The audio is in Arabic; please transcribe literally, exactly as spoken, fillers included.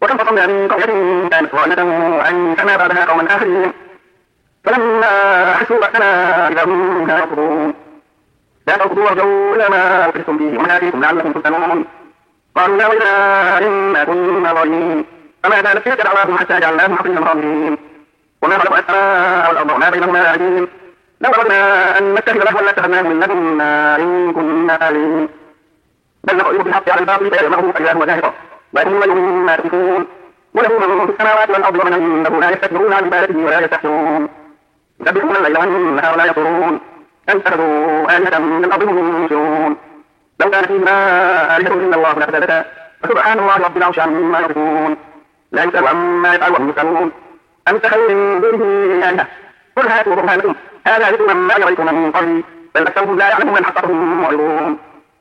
وكم فصلنا من قرية كانت ظالمة وأنشأنا بعدها قوما آخرين فلما أحسوا بأسنا إذا هم منها يركضون لا تركضوا وارجعوا إلى ما أوتيتم فيه ومناكيكم لعلكم تفتنون قالوا يا ويلنا إنا كنا ظالمين فما زالت تلك دعواهم حتى جعلناهم حصيدا خالدين وما خلقنا السماء والأرض وما بينهما لاعبين لو أردنا أن نتخذ لهوا لاتخذناه من لدنا إن كنا عالمين بل نقذف بالحق على الباطل فيدمغه فإذا هو زاهق ويكون ويل مما تشركون وله من في السماوات والأرض ومن عنده لا يستكبرون عن عبادته ولا يستحسرون يسبحون الليل والنهار ولا يفترون أن اتخذوا آلهة من الأرض هم ينشرون لو كان فيهما آلهة إلا الله لفسدتا فسبحان الله رب العرش عما يصفون لا يسأل عما يفعل وهم يسألون أم اتخذوا من دونه آلهة قل هاتوا برهانكم هذا ذكر ما يريكم من قبل بل أكثرهم لا يعلمون الحق فهم معرضون